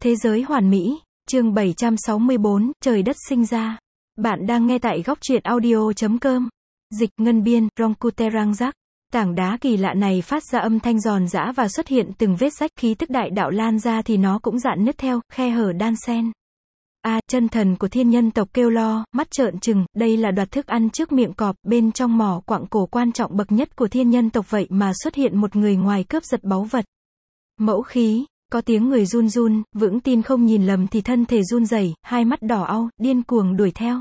Thế giới hoàn mỹ, chương 764, trời đất sinh ra. Bạn đang nghe tại góc truyện audio.com. Dịch ngân biên, Rongkuterang. Tảng đá kỳ lạ này phát ra âm thanh giòn giã và xuất hiện từng vết rách, khí tức đại đạo lan ra thì nó cũng rạn nứt theo, khe hở đan xen. Chân thần của thiên nhân tộc kêu lo, mắt trợn trừng, đây là đoạt thức ăn trước miệng cọp, bên trong mỏ quặng cổ quan trọng bậc nhất của thiên nhân tộc vậy mà xuất hiện một người ngoài cướp giật báu vật. Mẫu khí. Có tiếng người run run, vững tin không nhìn lầm thì thân thể run rẩy, hai mắt đỏ au, điên cuồng đuổi theo.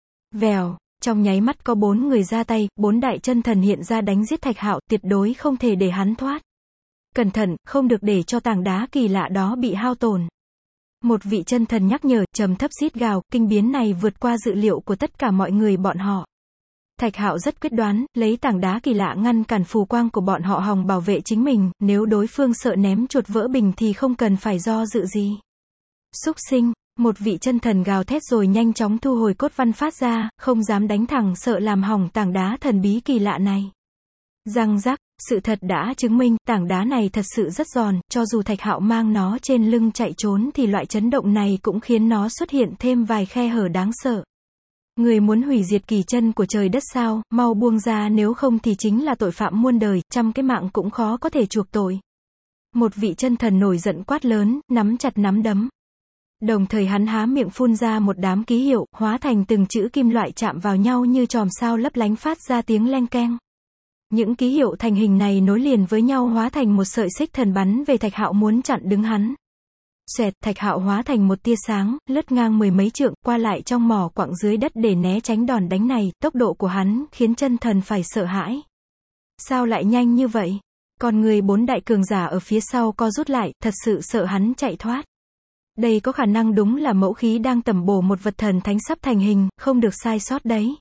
Vèo, trong nháy mắt có 4 người ra tay, 4 đại chân thần hiện ra đánh giết Thạch Hạo, tuyệt đối không thể để hắn thoát. Cẩn thận, không được để cho tảng đá kỳ lạ đó bị hao tổn. Một vị chân thần nhắc nhở, trầm thấp rít gào, kinh biến này vượt qua dự liệu của tất cả mọi người bọn họ. Thạch Hạo rất quyết đoán, lấy tảng đá kỳ lạ ngăn cản phù quang của bọn họ hòng bảo vệ chính mình, nếu đối phương sợ ném chuột vỡ bình thì không cần phải do dự gì. Súc sinh, một vị chân thần gào thét rồi nhanh chóng thu hồi cốt văn phát ra, không dám đánh thẳng sợ làm hỏng tảng đá thần bí kỳ lạ này. Răng rắc, sự thật đã chứng minh, tảng đá này thật sự rất giòn, cho dù Thạch Hạo mang nó trên lưng chạy trốn thì loại chấn động này cũng khiến nó xuất hiện thêm vài khe hở đáng sợ. Người muốn hủy diệt kỳ chân của trời đất sao, mau buông ra nếu không thì chính là tội phạm muôn đời, 100 cái mạng cũng khó có thể chuộc tội. Một vị chân thần nổi giận quát lớn, nắm chặt nắm đấm. Đồng thời hắn há miệng phun ra một đám ký hiệu, hóa thành từng chữ kim loại chạm vào nhau như chòm sao lấp lánh phát ra tiếng leng keng. Những ký hiệu thành hình này nối liền với nhau hóa thành một sợi xích thần bắn về Thạch Hạo muốn chặn đứng hắn. Xoẹt, Thạch Hạo hóa thành một tia sáng, lướt ngang 10 mấy trượng, qua lại trong mỏ quặng dưới đất để né tránh đòn đánh này, tốc độ của hắn khiến chân thần phải sợ hãi. Sao lại nhanh như vậy? Còn người 4 đại cường giả ở phía sau co rút lại, thật sự sợ hắn chạy thoát. Đây có khả năng đúng là mẫu khí đang tẩm bổ một vật thần thánh sắp thành hình, không được sai sót đấy.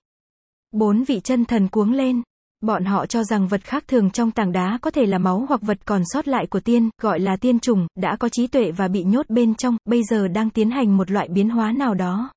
4 vị chân thần cuống lên. Bọn họ cho rằng vật khác thường trong tảng đá có thể là máu hoặc vật còn sót lại của tiên, gọi là tiên trùng, đã có trí tuệ và bị nhốt bên trong, bây giờ đang tiến hành một loại biến hóa nào đó.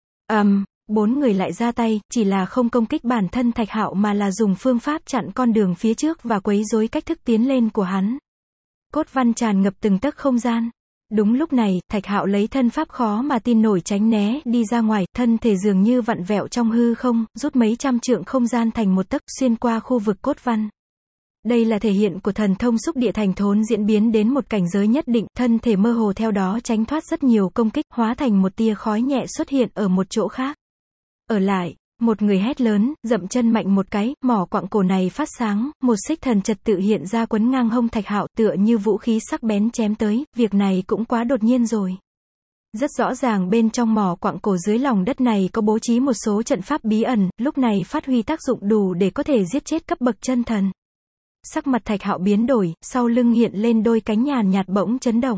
4 người lại ra tay, chỉ là không công kích bản thân Thạch Hạo mà là dùng phương pháp chặn con đường phía trước và quấy rối cách thức tiến lên của hắn. Cốt văn tràn ngập từng tấc không gian. Đúng lúc này, Thạch Hạo lấy thân pháp khó mà tin nổi tránh né đi ra ngoài, thân thể dường như vặn vẹo trong hư không, rút mấy trăm trượng không gian thành một tấc, xuyên qua khu vực cốt văn. Đây là thể hiện của thần thông xúc địa thành thốn diễn biến đến một cảnh giới nhất định, thân thể mơ hồ theo đó tránh thoát rất nhiều công kích, hóa thành một tia khói nhẹ xuất hiện ở một chỗ khác. Ở lại, một người hét lớn, dậm chân mạnh một cái, mỏ quặng cổ này phát sáng, một xích thần trật tự hiện ra quấn ngang hông Thạch Hạo, tựa như vũ khí sắc bén chém tới, việc này cũng quá đột nhiên rồi. Rất rõ ràng bên trong mỏ quặng cổ dưới lòng đất này có bố trí một số trận pháp bí ẩn, lúc này phát huy tác dụng đủ để có thể giết chết cấp bậc chân thần. Sắc mặt Thạch Hạo biến đổi, sau lưng hiện lên đôi cánh nhàn nhạt bỗng chấn động.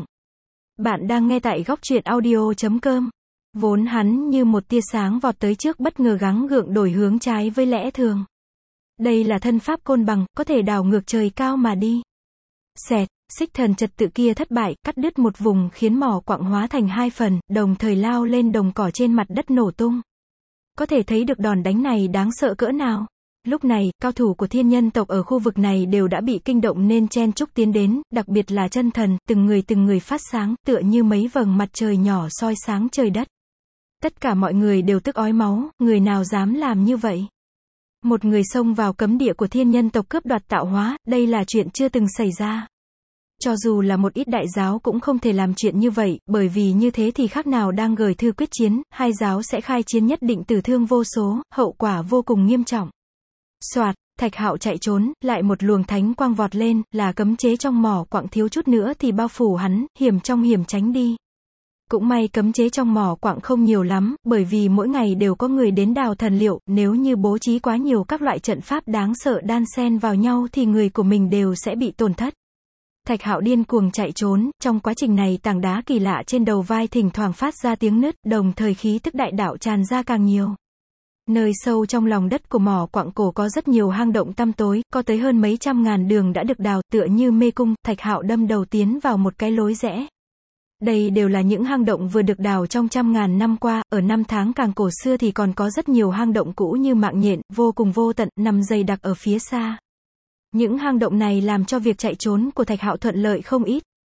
Bạn đang nghe tại góc truyện audio.com. Vốn hắn như một tia sáng vọt tới trước bất ngờ gắng gượng đổi hướng trái với lẽ thường. Đây là thân pháp côn bằng, có thể đào ngược trời cao mà đi. Xẹt, xích thần trật tự kia thất bại, cắt đứt một vùng khiến mỏ quặng hóa thành 2 phần, đồng thời lao lên đồng cỏ trên mặt đất nổ tung. Có thể thấy được đòn đánh này đáng sợ cỡ nào. Lúc này, cao thủ của thiên nhân tộc ở khu vực này đều đã bị kinh động nên chen chúc tiến đến, đặc biệt là chân thần, từng người phát sáng, tựa như mấy vầng mặt trời nhỏ soi sáng trời đất. Tất cả mọi người đều tức ói máu, người nào dám làm như vậy? Một người xông vào cấm địa của thiên nhân tộc cướp đoạt tạo hóa, đây là chuyện chưa từng xảy ra. Cho dù là một ít đại giáo cũng không thể làm chuyện như vậy, bởi vì như thế thì khác nào đang gửi thư quyết chiến, hai giáo sẽ khai chiến nhất định tử thương vô số, hậu quả vô cùng nghiêm trọng. Soạt, Thạch Hạo chạy trốn, lại một luồng thánh quang vọt lên, là cấm chế trong mỏ quặng thiếu chút nữa thì bao phủ hắn, hiểm trong hiểm tránh đi. Cũng may cấm chế trong mỏ quặng không nhiều lắm, bởi vì mỗi ngày đều có người đến đào thần liệu, nếu như bố trí quá nhiều các loại trận pháp đáng sợ đan xen vào nhau thì người của mình đều sẽ bị tổn thất. Thạch Hạo điên cuồng chạy trốn, trong quá trình này tảng đá kỳ lạ trên đầu vai thỉnh thoảng phát ra tiếng nứt, đồng thời khí tức đại đạo tràn ra càng nhiều. Nơi sâu trong lòng đất của mỏ quặng cổ có rất nhiều hang động tăm tối, có tới hơn mấy trăm ngàn đường đã được đào, tựa như mê cung, Thạch Hạo đâm đầu tiến vào một cái lối rẽ. Đây đều là những hang động vừa được đào trong 100.000 năm qua, ở năm tháng càng cổ xưa thì còn có rất nhiều hang động cũ như mạng nhện, vô cùng vô tận, nằm dày đặc ở phía xa. Những hang động này làm cho việc chạy trốn của Thạch Hạo thuận lợi không ít.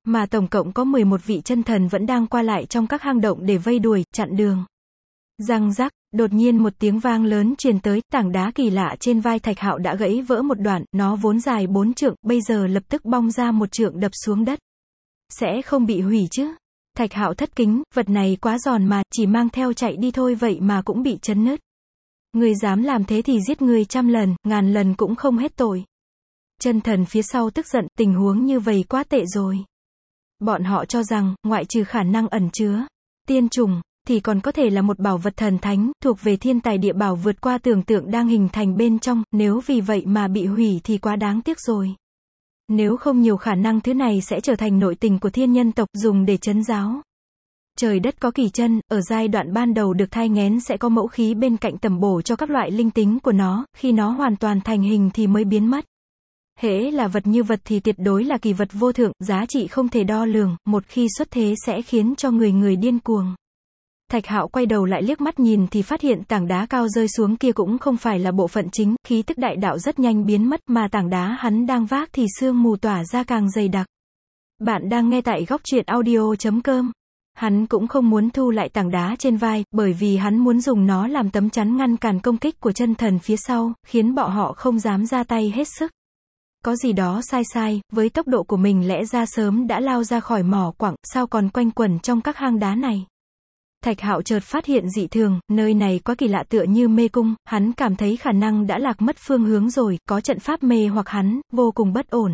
Mà tổng cộng có 11 vị chân thần vẫn đang qua lại trong các hang động để vây đuổi, chặn đường. Răng rắc, đột nhiên một tiếng vang lớn truyền tới, tảng đá kỳ lạ trên vai Thạch Hạo đã gãy vỡ một đoạn, nó vốn dài 4 trượng, bây giờ lập tức bong ra 1 trượng đập xuống đất. Sẽ không bị hủy chứ? Thạch Hạo thất kính, vật này quá giòn mà, chỉ mang theo chạy đi thôi vậy mà cũng bị chấn nứt. Ngươi dám làm thế thì giết ngươi 100 lần, 1000 lần cũng không hết tội. Chân thần phía sau tức giận, tình huống như vậy quá tệ rồi. Bọn họ cho rằng, ngoại trừ khả năng ẩn chứa tiên trùng, thì còn có thể là một bảo vật thần thánh, thuộc về thiên tài địa bảo vượt qua tưởng tượng đang hình thành bên trong, nếu vì vậy mà bị hủy thì quá đáng tiếc rồi. Nếu không nhiều khả năng thứ này sẽ trở thành nội tình của thiên nhân tộc dùng để trấn giáo. Trời đất có kỳ chân, ở giai đoạn ban đầu được thai nghén sẽ có mẫu khí bên cạnh tẩm bổ cho các loại linh tính của nó, khi nó hoàn toàn thành hình thì mới biến mất. Hễ là vật như vật thì tuyệt đối là kỳ vật vô thượng, giá trị không thể đo lường, một khi xuất thế sẽ khiến cho người điên cuồng. Thạch Hạo quay đầu lại liếc mắt nhìn thì phát hiện tảng đá cao rơi xuống kia cũng không phải là bộ phận chính, khí tức đại đạo rất nhanh biến mất, mà tảng đá hắn đang vác thì sương mù tỏa ra càng dày đặc. Bạn đang nghe tại góc truyện audio.com. Hắn cũng không muốn thu lại tảng đá trên vai, bởi vì hắn muốn dùng nó làm tấm chắn ngăn cản công kích của chân thần phía sau, khiến bọn họ không dám ra tay hết sức. Có gì đó sai, với tốc độ của mình lẽ ra sớm đã lao ra khỏi mỏ quặng, sao còn quanh quẩn trong các hang đá này. Thạch Hạo chợt phát hiện dị thường, nơi này quá kỳ lạ tựa như mê cung, hắn cảm thấy khả năng đã lạc mất phương hướng rồi, có trận pháp mê hoặc hắn, vô cùng bất ổn.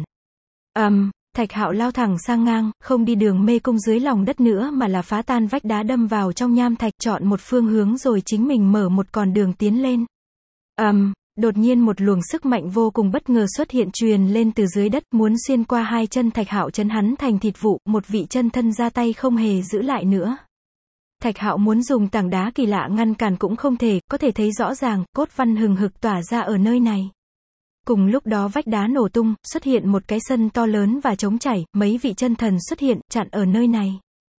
Thạch Hạo lao thẳng sang ngang, không đi đường mê cung dưới lòng đất nữa mà là phá tan vách đá đâm vào trong nham thạch, chọn một phương hướng rồi chính mình mở một con đường tiến lên. Đột nhiên một luồng sức mạnh vô cùng bất ngờ xuất hiện truyền lên từ dưới đất, muốn xuyên qua hai chân Thạch Hạo chấn hắn thành thịt vụn, một vị chân thân ra tay không hề giữ lại nữa. Thạch Hạo muốn dùng tảng đá kỳ lạ ngăn cản cũng không thể, có thể thấy rõ ràng, cốt văn hừng hực tỏa ra ở nơi này. Cùng lúc đó vách đá nổ tung, xuất hiện một cái sân to lớn và trống trải, mấy vị chân thần xuất hiện, chặn ở nơi này.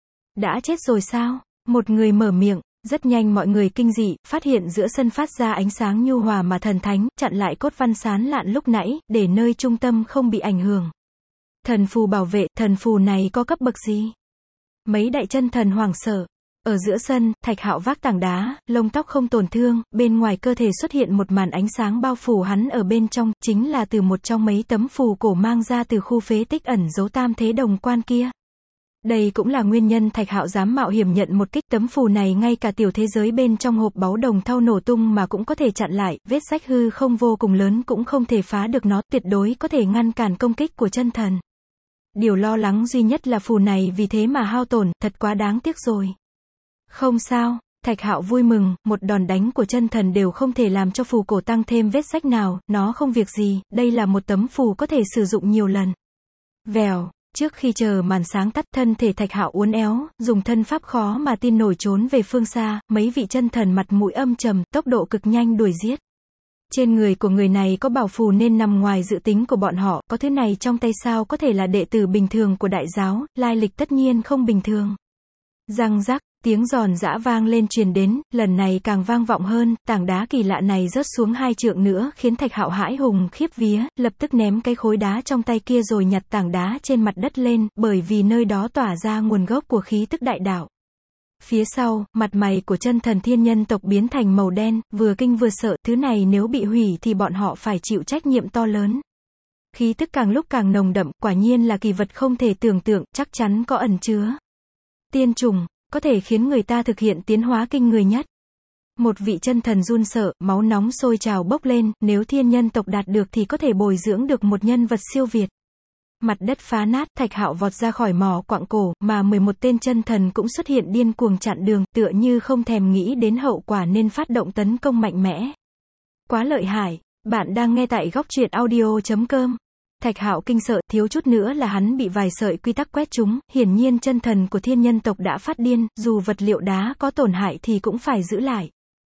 Đã chết rồi sao? Một người mở miệng, rất nhanh mọi người kinh dị, phát hiện giữa sân phát ra ánh sáng nhu hòa mà thần thánh, chặn lại cốt văn sán lạn lúc nãy, để nơi trung tâm không bị ảnh hưởng. Thần phù bảo vệ, thần phù này có cấp bậc gì? Mấy đại chân thần hoảng sợ. Ở giữa sân, Thạch Hạo vác tảng đá, lông tóc không tổn thương, bên ngoài cơ thể xuất hiện một màn ánh sáng bao phủ hắn ở bên trong, chính là từ một trong mấy tấm phù cổ mang ra từ khu phế tích ẩn giấu tam thế đồng quan kia. Đây cũng là nguyên nhân Thạch Hạo dám mạo hiểm nhận một kích, tấm phù này ngay cả tiểu thế giới bên trong hộp báu đồng thau nổ tung mà cũng có thể chặn lại, vết rách hư không vô cùng lớn cũng không thể phá được nó, tuyệt đối có thể ngăn cản công kích của chân thần. Điều lo lắng duy nhất là phù này vì thế mà hao tổn, thật quá đáng tiếc rồi. Không sao, Thạch Hạo vui mừng, một đòn đánh của chân thần đều không thể làm cho phù cổ tăng thêm vết rách nào, nó không việc gì, đây là một tấm phù có thể sử dụng nhiều lần. Vèo, trước khi chờ màn sáng tắt, thân thể Thạch Hạo uốn éo, dùng thân pháp khó mà tin nổi trốn về phương xa, mấy vị chân thần mặt mũi âm trầm, tốc độ cực nhanh đuổi giết. Trên người của người này có bảo phù nên nằm ngoài dự tính của bọn họ, có thứ này trong tay sao có thể là đệ tử bình thường của đại giáo, lai lịch tất nhiên không bình thường. Răng rắc. Tiếng giòn giã vang lên truyền đến, lần này càng vang vọng hơn, tảng đá kỳ lạ này rớt xuống 2 trượng nữa, khiến Thạch Hạo hãi hùng khiếp vía, lập tức ném cái khối đá trong tay kia rồi nhặt tảng đá trên mặt đất lên, bởi vì nơi đó tỏa ra nguồn gốc của khí tức đại đạo. Phía sau, mặt mày của chân thần thiên nhân tộc biến thành màu đen, vừa kinh vừa sợ, thứ này nếu bị hủy thì bọn họ phải chịu trách nhiệm to lớn. Khí tức càng lúc càng nồng đậm, quả nhiên là kỳ vật không thể tưởng tượng, chắc chắn có ẩn chứa tiên trùng, có thể khiến người ta thực hiện tiến hóa kinh người nhất. Một vị chân thần run sợ, máu nóng sôi trào bốc lên, nếu thiên nhân tộc đạt được thì có thể bồi dưỡng được một nhân vật siêu việt. Mặt đất phá nát, Thạch Hạo vọt ra khỏi mỏ quặng cổ, mà 11 tên chân thần cũng xuất hiện điên cuồng chặn đường, tựa như không thèm nghĩ đến hậu quả nên phát động tấn công mạnh mẽ. Quá lợi hại, bạn đang nghe tại góc truyện audio.com. Thạch Hạo kinh sợ, thiếu chút nữa là hắn bị vài sợi quy tắc quét trúng, hiển nhiên chân thần của thiên nhân tộc đã phát điên, dù vật liệu đá có tổn hại thì cũng phải giữ lại.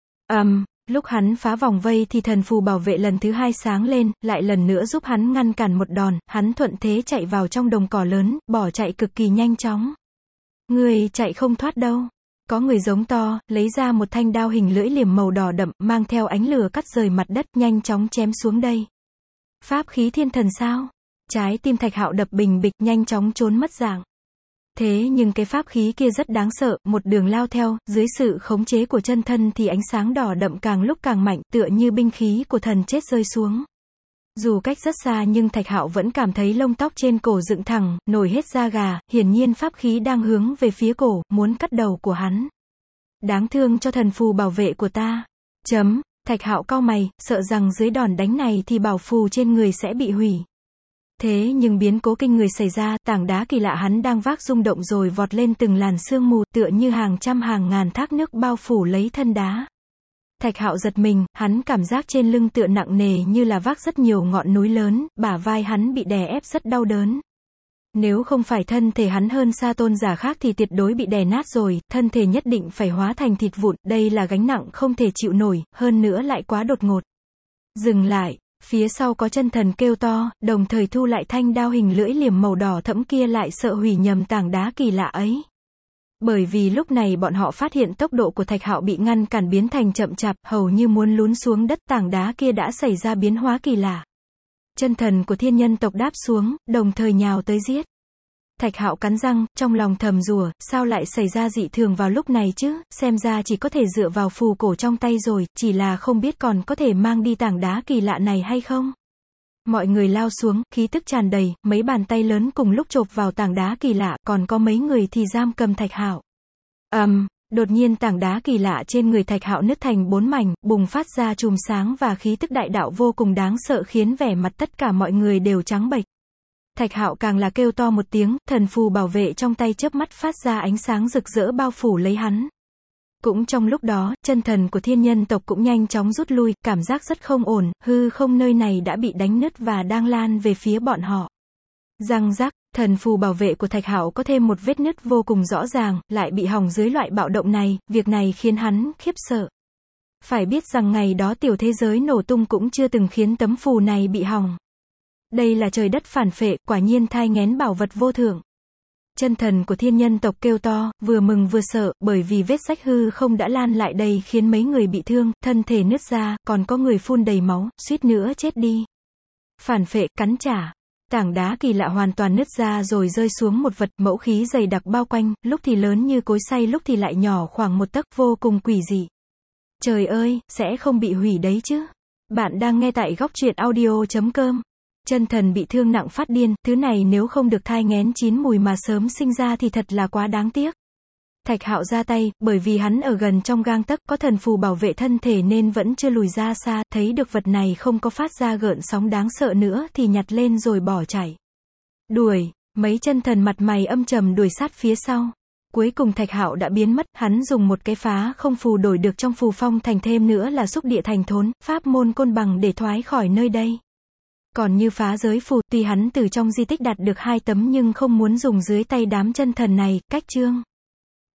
Lúc hắn phá vòng vây thì thần phù bảo vệ lần thứ 2 sáng lên, lại lần nữa giúp hắn ngăn cản một đòn, hắn thuận thế chạy vào trong đồng cỏ lớn, bỏ chạy cực kỳ nhanh chóng. Người chạy không thoát đâu. Có người giống to, lấy ra một thanh đao hình lưỡi liềm màu đỏ đậm, mang theo ánh lửa cắt rời mặt đất, nhanh chóng chém xuống đây. Pháp khí thiên thần sao? Trái tim Thạch Hạo đập bình bịch, nhanh chóng trốn mất dạng. Thế nhưng cái pháp khí kia rất đáng sợ, một đường lao theo, dưới sự khống chế của chân thân thì ánh sáng đỏ đậm càng lúc càng mạnh, tựa như binh khí của thần chết rơi xuống. Dù cách rất xa nhưng Thạch Hạo vẫn cảm thấy lông tóc trên cổ dựng thẳng, nổi hết da gà, hiển nhiên pháp khí đang hướng về phía cổ, muốn cắt đầu của hắn. Đáng thương cho thần phù bảo vệ của ta. Thạch Hạo cau mày, sợ rằng dưới đòn đánh này thì bảo phù trên người sẽ bị hủy. Thế nhưng biến cố kinh người xảy ra, tảng đá kỳ lạ hắn đang vác rung động rồi vọt lên từng làn sương mù, tựa như hàng trăm hàng ngàn thác nước bao phủ lấy thân đá. Thạch Hạo giật mình, hắn cảm giác trên lưng tựa nặng nề như là vác rất nhiều ngọn núi lớn, bả vai hắn bị đè ép rất đau đớn. Nếu không phải thân thể hắn hơn xa tôn giả khác thì tuyệt đối bị đè nát rồi, thân thể nhất định phải hóa thành thịt vụn, đây là gánh nặng không thể chịu nổi, hơn nữa lại quá đột ngột. Dừng lại, phía sau có chân thần kêu to, đồng thời thu lại thanh đao hình lưỡi liềm màu đỏ thẫm kia, lại sợ hủy nhầm tảng đá kỳ lạ ấy. Bởi vì lúc này bọn họ phát hiện tốc độ của Thạch Hạo bị ngăn cản biến thành chậm chạp, hầu như muốn lún xuống đất, tảng đá kia đã xảy ra biến hóa kỳ lạ. Chân thần của thiên nhân tộc đáp xuống, đồng thời nhào tới giết. Thạch Hạo cắn răng, trong lòng thầm rủa, sao lại xảy ra dị thường vào lúc này chứ, xem ra chỉ có thể dựa vào phù cổ trong tay rồi, chỉ là không biết còn có thể mang đi tảng đá kỳ lạ này hay không. Mọi người lao xuống, khí tức tràn đầy, mấy bàn tay lớn cùng lúc chộp vào tảng đá kỳ lạ, còn có mấy người thì giam cầm Thạch Hạo. Đột nhiên tảng đá kỳ lạ trên người Thạch Hạo nứt thành 4 mảnh, bùng phát ra chùm sáng và khí tức đại đạo vô cùng đáng sợ khiến vẻ mặt tất cả mọi người đều trắng bệch. Thạch Hạo càng là kêu to một tiếng, thần phù bảo vệ trong tay chớp mắt phát ra ánh sáng rực rỡ bao phủ lấy hắn. Cũng trong lúc đó, chân thần của thiên nhân tộc cũng nhanh chóng rút lui, cảm giác rất không ổn, hư không nơi này đã bị đánh nứt và đang lan về phía bọn họ. Răng rắc, thần phù bảo vệ của Thạch Hạo có thêm một vết nứt vô cùng rõ ràng, lại bị hỏng dưới loại bạo động này, việc này khiến hắn khiếp sợ. Phải biết rằng ngày đó tiểu thế giới nổ tung cũng chưa từng khiến tấm phù này bị hỏng. Đây là trời đất phản phệ, quả nhiên thai nghén bảo vật vô thượng. Chân thần của thiên nhân tộc kêu to, vừa mừng vừa sợ, bởi vì vết rách hư không đã lan lại đây khiến mấy người bị thương, thân thể nứt ra, còn có người phun đầy máu, suýt nữa chết đi. Phản phệ, cắn trả. Tảng đá kỳ lạ hoàn toàn nứt ra rồi rơi xuống một vật, mẫu khí dày đặc bao quanh, lúc thì lớn như cối xay lúc thì lại nhỏ khoảng một tấc, vô cùng quỷ dị. Trời ơi, sẽ không bị hủy đấy chứ. Bạn đang nghe tại góc truyện audio.com. Chân thần bị thương nặng phát điên, thứ này nếu không được thai nghén chín mùi mà sớm sinh ra thì thật là quá đáng tiếc. Thạch Hạo ra tay, bởi vì hắn ở gần trong gang tấc, có thần phù bảo vệ thân thể nên vẫn chưa lùi ra xa, thấy được vật này không có phát ra gợn sóng đáng sợ nữa thì nhặt lên rồi bỏ chạy. Đuổi, mấy chân thần mặt mày âm trầm đuổi sát phía sau. Cuối cùng Thạch Hạo đã biến mất, hắn dùng một cái phá không phù đổi được trong phù phong thành, thêm nữa là xúc địa thành thốn, pháp môn côn bằng để thoái khỏi nơi đây. Còn như phá giới phù, tuy hắn từ trong di tích đạt được 2 tấm nhưng không muốn dùng dưới tay đám chân thần này, cách chương.